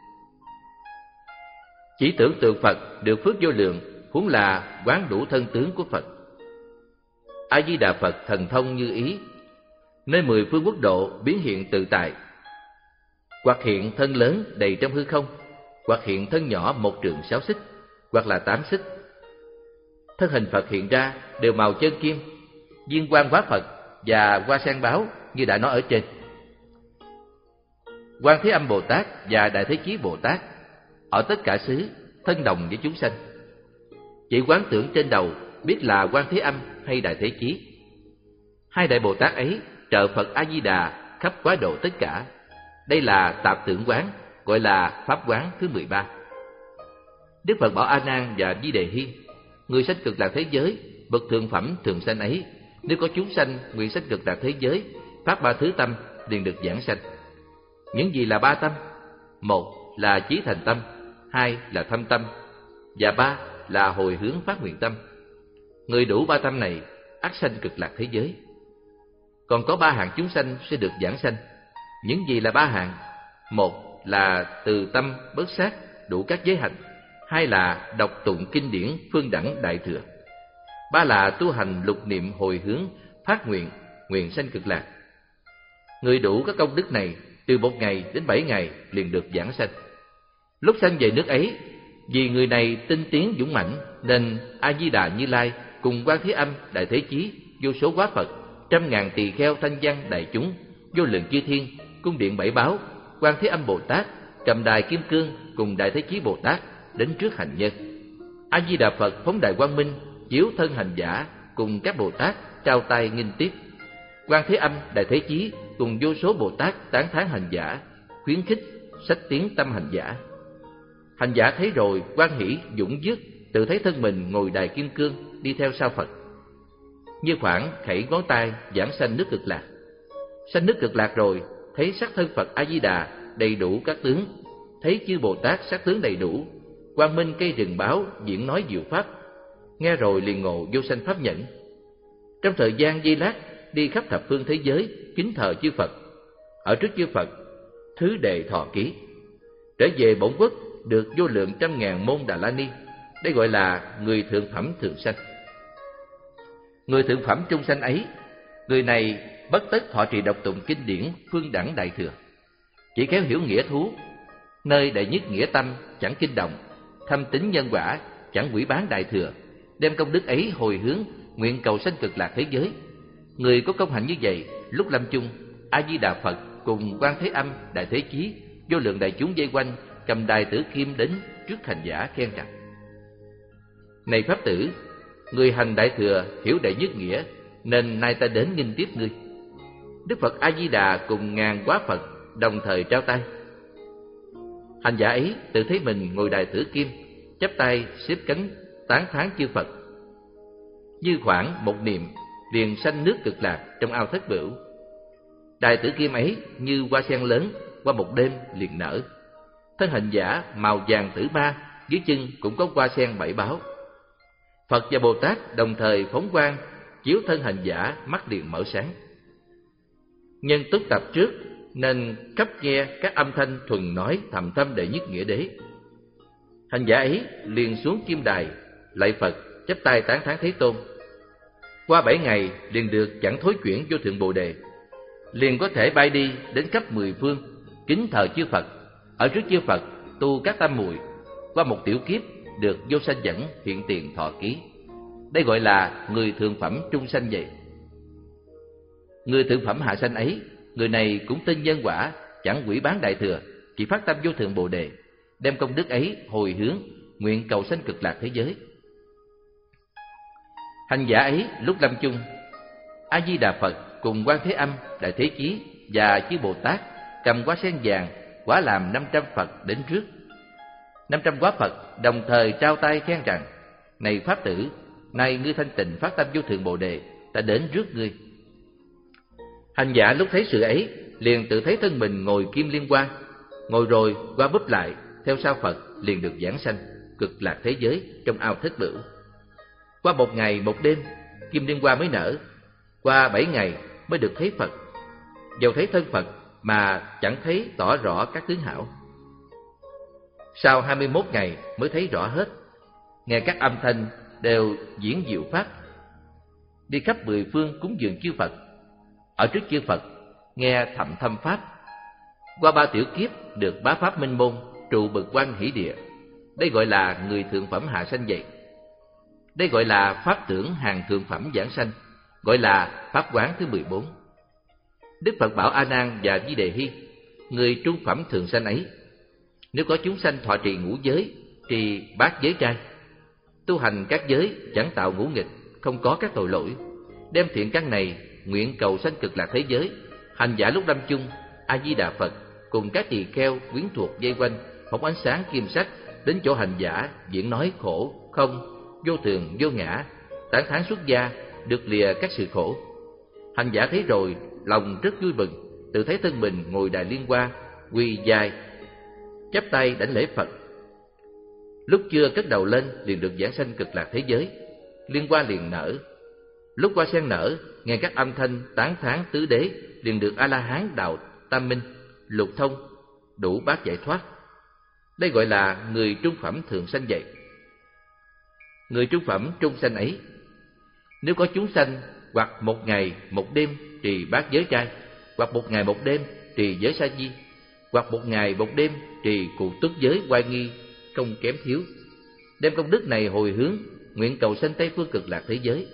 Chỉ tưởng tượng Phật được phước vô lượng, huống là quán đủ thân tướng của Phật. A Di Đà Phật thần thông như ý, nơi mười phương quốc độ biến hiện tự tại, hoặc hiện thân lớn đầy trong hư không, hoặc hiện thân nhỏ một trượng sáu xích, hoặc là tám xích. Thân hình Phật hiện ra đều màu chân kim, viên quang hóa Phật và hoa sen báo như đã nói ở trên. Quan Thế Âm Bồ Tát và Đại Thế Chí Bồ Tát ở tất cả xứ thân đồng với chúng sanh. Chỉ quán tưởng trên đầu biết là Quan Thế Âm hay Đại Thế Chí. Hai đại Bồ Tát ấy trợ Phật A Di Đà khắp quá độ tất cả. Đây là tạp tưởng quán, gọi là pháp quán thứ mười ba. Đức Phật bảo A Nan và Di Đề Hy: người sanh cực lạc thế giới, bậc thượng phẩm thường sanh ấy, nếu có chúng sanh nguyện sanh cực lạc thế giới, phát ba thứ tâm liền được giảng sanh. Những gì là ba tâm? Một là chí thành tâm, hai là thâm tâm, và ba là hồi hướng phát nguyện tâm. Người đủ ba tâm này ắt sanh cực lạc thế giới. Còn có ba hạng chúng sanh sẽ được giảng sanh. Những gì là ba hạng? Một là từ tâm bớt sát đủ các giới hạnh, hai là đọc tụng kinh điển phương đẳng đại thừa, ba là tu hành lục niệm hồi hướng phát nguyện nguyện sanh cực lạc. Người đủ các công đức này từ một ngày đến bảy ngày liền được giảng sanh. Lúc sanh về nước ấy, vì người này tinh tiến dũng mãnh, nên A Di Đà Như Lai cùng Quan Thế Âm, Đại Thế Chí, vô số hóa Phật, trăm ngàn tỳ kheo thanh văn đại chúng, vô lượng chư thiên, cung điện bảy báo, Quan Thế Âm Bồ Tát cầm đài kim cương cùng Đại Thế Chí Bồ Tát đến trước hành nhân. A Di Đà Phật phóng đài quang minh chiếu thân hành giả cùng các Bồ Tát trao tay nghinh tiếp. Quan Thế Âm, Đại Thế Chí cùng vô số Bồ Tát tán thán hành giả, khuyến khích sách tiến tâm hành giả. Hành giả thấy rồi hoan hỷ dũng dứt, tự thấy thân mình ngồi đài kim cương đi theo sau Phật, như khoảng khẩy ngón tay giảng sanh nước cực lạc. Sanh nước cực lạc rồi, thấy sắc thân Phật A Di Đà đầy đủ các tướng, thấy chư Bồ Tát sắc tướng đầy đủ, quang minh cây rừng báo diễn nói diệu pháp, nghe rồi liền ngộ vô sanh pháp nhẫn. Trong thời gian giây lát đi khắp thập phương thế giới kính thờ chư Phật, ở trước chư Phật thứ đệ thọ ký, trở về bổn quốc được vô lượng trăm ngàn môn Đà La Ni. Đây gọi là người thượng phẩm thường sanh. Người thượng phẩm trung sanh ấy, người này bất tất thọ trì đọc tụng kinh điển phương đẳng đại thừa, chỉ khéo hiểu nghĩa thú, nơi đệ nhất nghĩa tâm chẳng kinh động, thâm tín nhân quả chẳng quỷ bán đại thừa, đem công đức ấy hồi hướng nguyện cầu sanh cực lạc thế giới. Người có công hạnh như vậy, lúc lâm chung, A Di Đà Phật cùng Quan Thế Âm, Đại Thế Chí, vô lượng đại chúng vây quanh, cầm đài tử kim đến trước hành giả khen rằng: này pháp tử, người hành đại thừa hiểu đệ nhất nghĩa, nên nay ta đến nghinh tiếp ngươi. Đức Phật A Di Đà cùng ngàn hóa Phật đồng thời trao tay. Hành giả ấy tự thấy mình ngồi đài tử kim, chắp tay xếp cánh tán thán chư Phật. Như khoảng một niệm liền sanh nước cực lạc trong ao thất bửu. Đài tử kim ấy như hoa sen lớn, qua một đêm liền nở. Thân hành giả màu vàng tử ma, dưới chân cũng có hoa sen bảy báo. Phật và Bồ Tát đồng thời phóng quang chiếu thân hành giả, mắt liền mở sáng. Nhân túc tập trước nên khắp nghe các âm thanh thuần nói thầm thâm đệ nhất nghĩa đế. Hành giả ấy liền xuống kim đài lạy Phật, chắp tay tán thán Thế Tôn. Qua bảy ngày liền được chẳng thối chuyển vô thượng Bồ đề, liền có thể bay đi đến khắp mười phương kính thờ chư Phật, ở trước chư Phật tu các tam muội, qua một tiểu kiếp được vô sanh dẫn hiện tiền thọ ký. Đây gọi là người thượng phẩm trung sanh vậy. Người thượng phẩm hạ sanh ấy, người này cũng tin nhân quả, chẳng quỷ bán đại thừa, chỉ phát tâm vô thượng Bồ đề, đem công đức ấy hồi hướng nguyện cầu sanh cực lạc thế giới. Hành giả ấy lúc lâm chung, A Di Đà Phật cùng Quan Thế Âm, Đại Thế Chí và chư Bồ Tát cầm hoa sen vàng hóa làm năm trăm Phật đến trước. Năm trăm hóa Phật đồng thời trao tay khen rằng: Này Pháp tử, nay ngươi thanh tịnh phát tâm vô thượng Bồ Đề, ta đến rước ngươi. Hành giả lúc thấy sự ấy, liền tự thấy thân mình ngồi kim liên hoa, ngồi rồi qua búp lại, theo sau Phật liền được giảng sanh cực lạc thế giới trong ao thất bửu. Qua một ngày một đêm, kim liên hoa mới nở. Qua bảy ngày mới được thấy Phật. Dầu thấy thân Phật mà chẳng thấy tỏ rõ các tướng hảo. Sau hai mươi mốt ngày mới thấy rõ hết, nghe các âm thanh đều diễn diệu pháp. Đi khắp mười phương cúng dường chư Phật, ở trước chư Phật nghe thậm thâm pháp. Qua ba tiểu kiếp được bá pháp minh môn, trụ bực quan hỷ địa. Đây gọi là người thượng phẩm hạ sanh vậy. Đây gọi là pháp tưởng hàng thượng phẩm giảng sanh, gọi là pháp quán thứ mười bốn. Đức Phật bảo A Nan và Di Đề Hy, người trung phẩm thường sanh ấy, nếu có chúng sanh thọ trì ngũ giới, trì bát giới trai, tu hành các giới, chẳng tạo ngũ nghịch, không có các tội lỗi, đem thiện căn này nguyện cầu sanh cực lạc thế giới, hành giả lúc lâm chung, A Di Đà Phật cùng các tỳ kheo quyến thuộc dây quanh, phóng ánh sáng kim sắc đến chỗ hành giả, diễn nói khổ không, vô thường vô ngã, tán thán xuất gia, được lìa các sự khổ. Hành giả thấy rồi, lòng rất vui mừng, tự thấy thân mình ngồi đài liên hoa, quỳ dài, chắp tay đảnh lễ Phật. Lúc chưa cất đầu lên liền được giảng sanh cực lạc thế giới. Liên hoa liền nở. Lúc hoa sen nở, nghe các âm thanh tán thán tứ đế, liền được A La Hán đạo tam minh, lục thông, đủ bát giải thoát. Đây gọi là người trung phẩm thường sanh vậy. Người trung phẩm trung sanh ấy, nếu có chúng sanh hoặc một ngày một đêm trì bát giới trai, hoặc một ngày một đêm trì giới sa di, hoặc một ngày một đêm trì cụ túc giới oai nghi, không kém thiếu, đem công đức này hồi hướng, nguyện cầu sanh Tây phương cực lạc thế giới.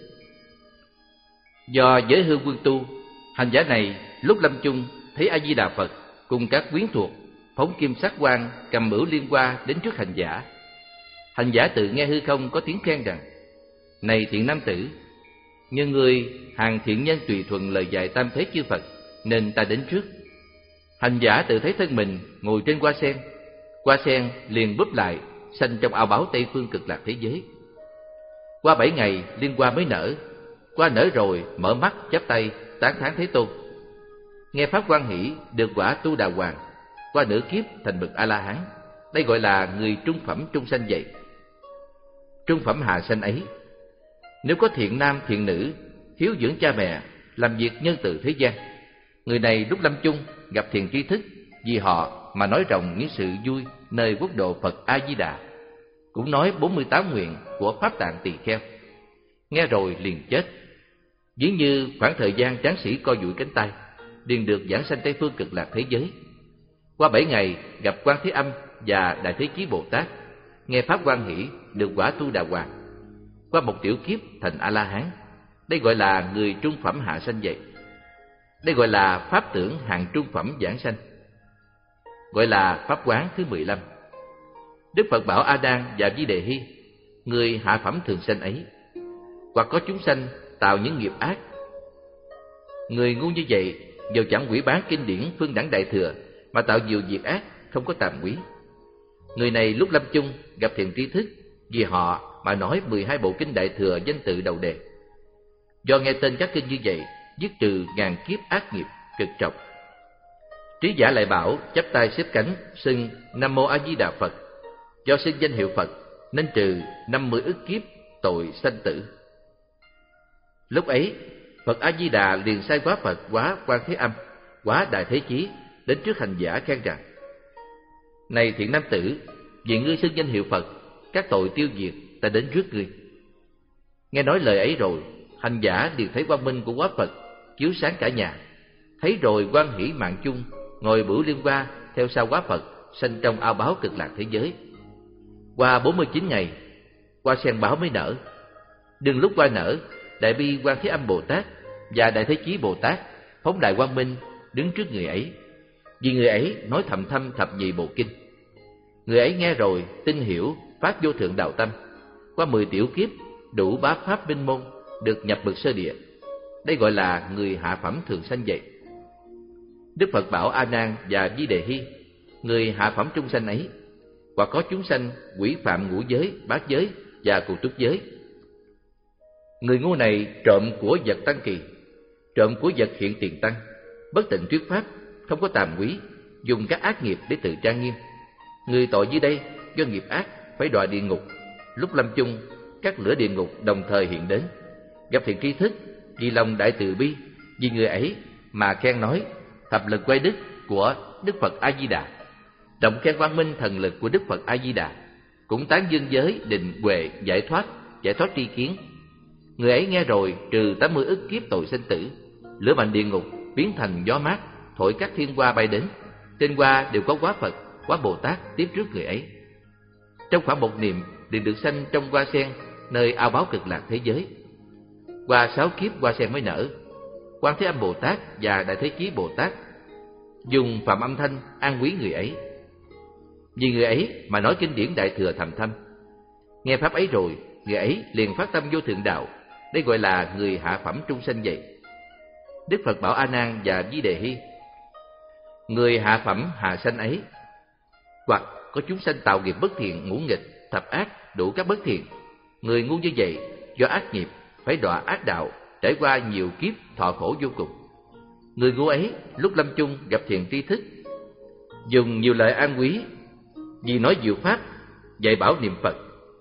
Do giới hư quân tu, hành giả này lúc lâm chung thấy A Di Đà Phật cùng các quyến thuộc phóng kim sắc quang, cầm bửu liên hoa đến trước hành giả. Hành giả tự nghe hư không có tiếng khen rằng: Này thiện nam tử, như người hàng thiện nhân tùy thuận lời dạy tam thế chư Phật, nên ta đến trước. Hành giả tự thấy thân mình ngồi trên hoa sen, hoa sen liền búp lại, sanh trong ao báo Tây phương cực lạc thế giới. Qua bảy ngày liên hoa mới nở. Qua nở rồi mở mắt chắp tay tán thán Thế Tôn. Nghe pháp quan hỷ, được quả tu đà hoàng, qua nửa kiếp thành bậc A La Hán. Đây gọi là người trung phẩm trung sanh vậy. Trung phẩm hạ sanh ấy, nếu có thiện nam thiện nữ, hiếu dưỡng cha mẹ, làm việc nhân từ thế gian, người này lúc lâm chung gặp thiền tri thức, vì họ mà nói rộng những sự vui nơi quốc độ Phật A Di Đà, cũng nói bốn mươi tám nguyện của Pháp Tạng Tỳ Kheo. Nghe rồi liền chết. Ví như khoảng thời gian tráng sĩ co duỗi cánh tay, liền được giảng sanh Tây phương cực lạc thế giới. Qua bảy ngày gặp Quan Thế Âm và Đại Thế Chí Bồ Tát, nghe pháp quan hỷ, được quả tu đà hoàng. Qua một tiểu kiếp thành A La Hán. Đây gọi là người trung phẩm hạ sanh vậy. Đây gọi là pháp tưởng hạng trung phẩm giảng sanh, gọi là pháp quán thứ mười lăm. Đức Phật bảo A Nan và Di Đề Hy, người hạ phẩm thường sanh ấy, hoặc có chúng sanh tạo những nghiệp ác. Người ngu như vậy, dầu chẳng quỷ bán kinh điển phương đẳng đại thừa, mà tạo nhiều việc ác, không có tàm quý. Người này lúc lâm chung gặp thiện tri thức, vì họ mà nói mười hai bộ kinh đại thừa danh tự đầu đề. Do nghe tên các kinh như vậy, dứt trừ ngàn kiếp ác nghiệp cực trọng. Trí giả lại bảo chắp tay xếp cánh xưng Nam Mô A Di Đà Phật. Do xưng danh hiệu Phật nên trừ năm mươi ức kiếp tội sanh tử. Lúc ấy Phật A Di Đà liền sai quá Phật, quá Quan Thế Âm, quá Đại Thế Chí đến trước hành giả khen rằng: Này thiện nam tử, vì ngươi xưng danh hiệu Phật, các tội tiêu diệt, ta đến rước ngươi. Nghe nói lời ấy rồi, hành giả liền thấy quang minh của quá Phật chiếu sáng cả nhà. Thấy rồi hoan hỷ mạng chung, ngồi bửu liên hoa theo sau quá Phật, sanh trong ao báo cực lạc thế giới. Qua bốn mươi chín ngày, hoa sen báo mới nở. Đừng lúc hoa nở, Đại Bi Quan Thế Âm Bồ Tát và Đại Thế Chí Bồ Tát phóng đại quang minh đứng trước người ấy, vì người ấy nói thầm thâm thập nhị bộ kinh. Người ấy nghe rồi tin hiểu phát vô thượng đạo tâm, qua mười tiểu kiếp đủ bá pháp minh môn, được nhập bậc sơ địa. Đây gọi là người hạ phẩm thường sanh vậy. Đức Phật bảo A Nan và Di Đề Hy, người hạ phẩm trung sanh ấy, hoặc có chúng sanh quỷ phạm ngũ giới, bát giới, và cùng túc giới. Người ngu này trộm của vật tăng kỳ, trộm của vật hiện tiền tăng, bất tịnh thuyết pháp, không có tàm quý, dùng các ác nghiệp để tự trang nghiêm. Người tội dưới đây do nghiệp ác phải đọa địa ngục. Lúc lâm chung, các lửa địa ngục đồng thời hiện đến. Gặp thiện tri thức, vì lòng đại từ bi, vì người ấy mà khen nói thập lực quay đức của Đức Phật A Di Đà, trọng khen quang minh thần lực của Đức Phật A Di Đà, cũng tán dương giới định huệ giải thoát, giải thoát tri kiến. Người ấy nghe rồi trừ tám mươi ức kiếp tội sinh tử, lửa mạnh địa ngục biến thành gió mát, thổi các thiên hoa bay đến. Trên hoa đều có quá Phật, quá Bồ Tát tiếp trước người ấy. Trong khoảng một niệm liền được sanh trong hoa sen, nơi ao báo cực lạc thế giới. Qua sáu kiếp hoa sen mới nở. Quan Thế Âm Bồ Tát và Đại Thế Chí Bồ Tát dùng phạm âm thanh an quý người ấy. Vì người ấy mà nói kinh điển Đại Thừa thầm thâm. Nghe pháp ấy rồi, người ấy liền phát tâm vô thượng đạo. Đây gọi là người hạ phẩm trung sanh vậy. Đức Phật bảo A Nan và Di Đề Hy: người hạ phẩm hạ sanh ấy, hoặc có chúng sanh tạo nghiệp bất thiện, ngũ nghịch, thập ác, đủ các bất thiện. Người ngu như vậy do ác nghiệp phải đọa ác đạo, trải qua nhiều kiếp thọ khổ vô cùng. Người ngu ấy lúc lâm chung gặp thiện tri thức, dùng nhiều lời an quý, vì nói diệu pháp, dạy bảo niệm Phật.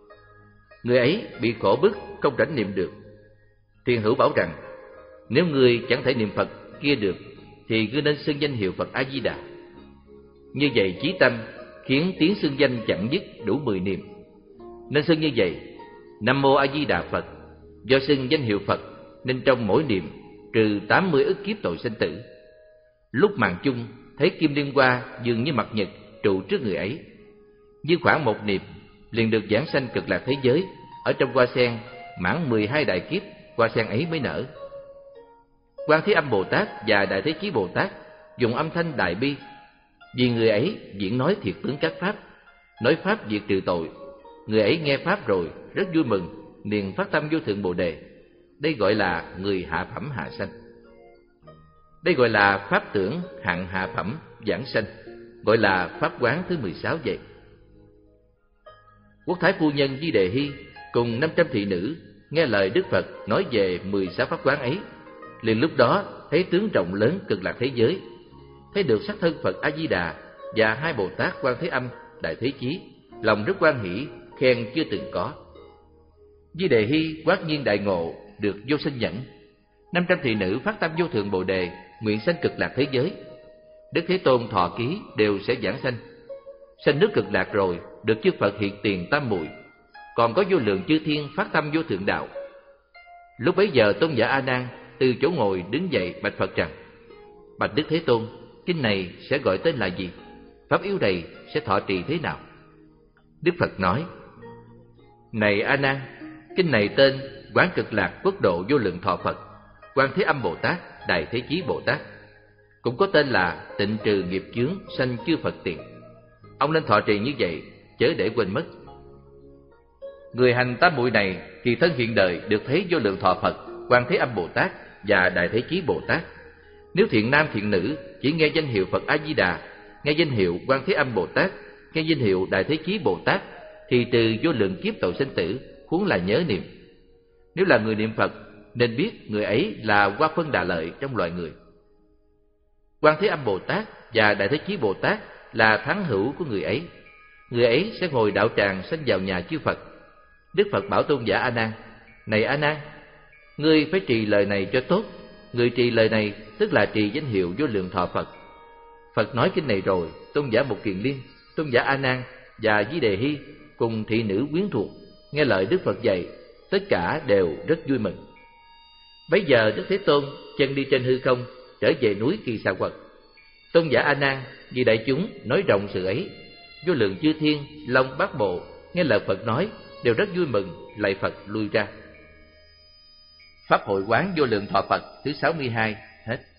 Người ấy bị khổ bức, không rảnh niệm được. Thiền hữu bảo rằng: nếu ngươi chẳng thể niệm Phật kia được, thì ngươi nên xưng danh hiệu Phật A Di Đà. Như vậy chí tâm khiến tiếng xưng danh chẳng dứt đủ mười niệm. Nên xưng như vậy: Nam Mô A Di Đà Phật. Do xưng danh hiệu Phật nên trong mỗi niệm trừ tám mươi ức kiếp tội sinh tử. Lúc màn chung thấy kim liên hoa dường như mặt nhật trụ trước người ấy. Như khoảng một niệm liền được giảng sanh cực lạc thế giới. Ở trong hoa sen mãn mười hai đại kiếp, hoa sen ấy mới nở. Quan Thế Âm Bồ Tát và Đại Thế Chí Bồ Tát dùng âm thanh đại bi, vì người ấy diễn nói thiệt tướng các pháp, nói pháp diệt trừ tội. Người ấy nghe pháp rồi rất vui mừng, liền phát tâm vô thượng Bồ Đề. Đây gọi là người hạ phẩm hạ sanh. Đây gọi là pháp tưởng hạng hạ phẩm giảng sanh, gọi là pháp quán thứ mười sáu vậy. Quốc thái phu nhân Di Đề Hy cùng năm trăm thị nữ nghe lời Đức Phật nói về mười sáu pháp quán ấy, liền lúc đó thấy tướng rộng lớn cực lạc thế giới, thấy được sắc thân Phật A Di Đà và hai Bồ Tát Quan Thế Âm, Đại Thế Chí, lòng rất hoan hỷ, khen chưa từng có. Di Đề Hy quát nhiên đại ngộ, được vô sinh nhẫn. Năm trăm thị nữ phát tâm vô thượng Bồ Đề, nguyện sanh cực lạc thế giới. Đức Thế Tôn thọ ký đều sẽ giảng sanh. Sanh nước cực lạc rồi, được chư Phật hiện tiền tam muội, còn có vô lượng chư thiên phát tâm vô thượng đạo. Lúc bấy giờ tôn giả A Nan từ chỗ ngồi đứng dậy bạch Phật rằng: bạch Đức Thế Tôn, kinh này sẽ gọi tên là gì? Pháp yếu này sẽ thọ trì thế nào? Đức Phật nói: này A Nan, kinh này tên Quán Cực Lạc Quốc Độ Vô Lượng Thọ Phật, Quan Thế Âm Bồ Tát, Đại Thế Chí Bồ Tát. Cũng có tên là tịnh trừ nghiệp chướng sanh chư Phật tiền. Ông nên thọ trì như vậy, chớ để quên mất. Người hành tám muội này thì thân hiện đời được thấy vô lượng thọ Phật, Quan Thế Âm Bồ Tát và Đại Thế Chí Bồ Tát. Nếu thiện nam thiện nữ chỉ nghe danh hiệu Phật A Di Đà, nghe danh hiệu Quan Thế Âm Bồ Tát, nghe danh hiệu Đại Thế Chí Bồ Tát, thì từ vô lượng kiếp tội sinh tử huống là nhớ niệm. Nếu là người niệm Phật, nên biết người ấy là Hoa Phân Đà Lợi trong loài người. Quan Thế Âm Bồ Tát và Đại Thế Chí Bồ Tát là thắng hữu của người ấy. Người ấy sẽ ngồi đạo tràng sanh vào nhà chư Phật. Đức Phật bảo tôn giả A Nan: này A Nan, ngươi phải trì lời này cho tốt. Người trì lời này tức là trì danh hiệu vô lượng thọ Phật. Phật nói kinh này rồi, tôn giả Mục Kiền Liên, tôn giả A Nan và Di Đề Hy cùng thị nữ quyến thuộc nghe lời Đức Phật dạy, tất cả đều rất vui mừng. Bấy giờ Đức Thế Tôn chân đi trên hư không, trở về núi Kỳ Xà Quật. Tôn giả A Nan vì đại chúng nói rộng sự ấy, vô lượng chư thiên long bát bộ nghe lời Phật nói đều rất vui mừng, lạy Phật lui ra. Pháp hội quán vô lượng thọ Phật thứ sáu mươi hai hết.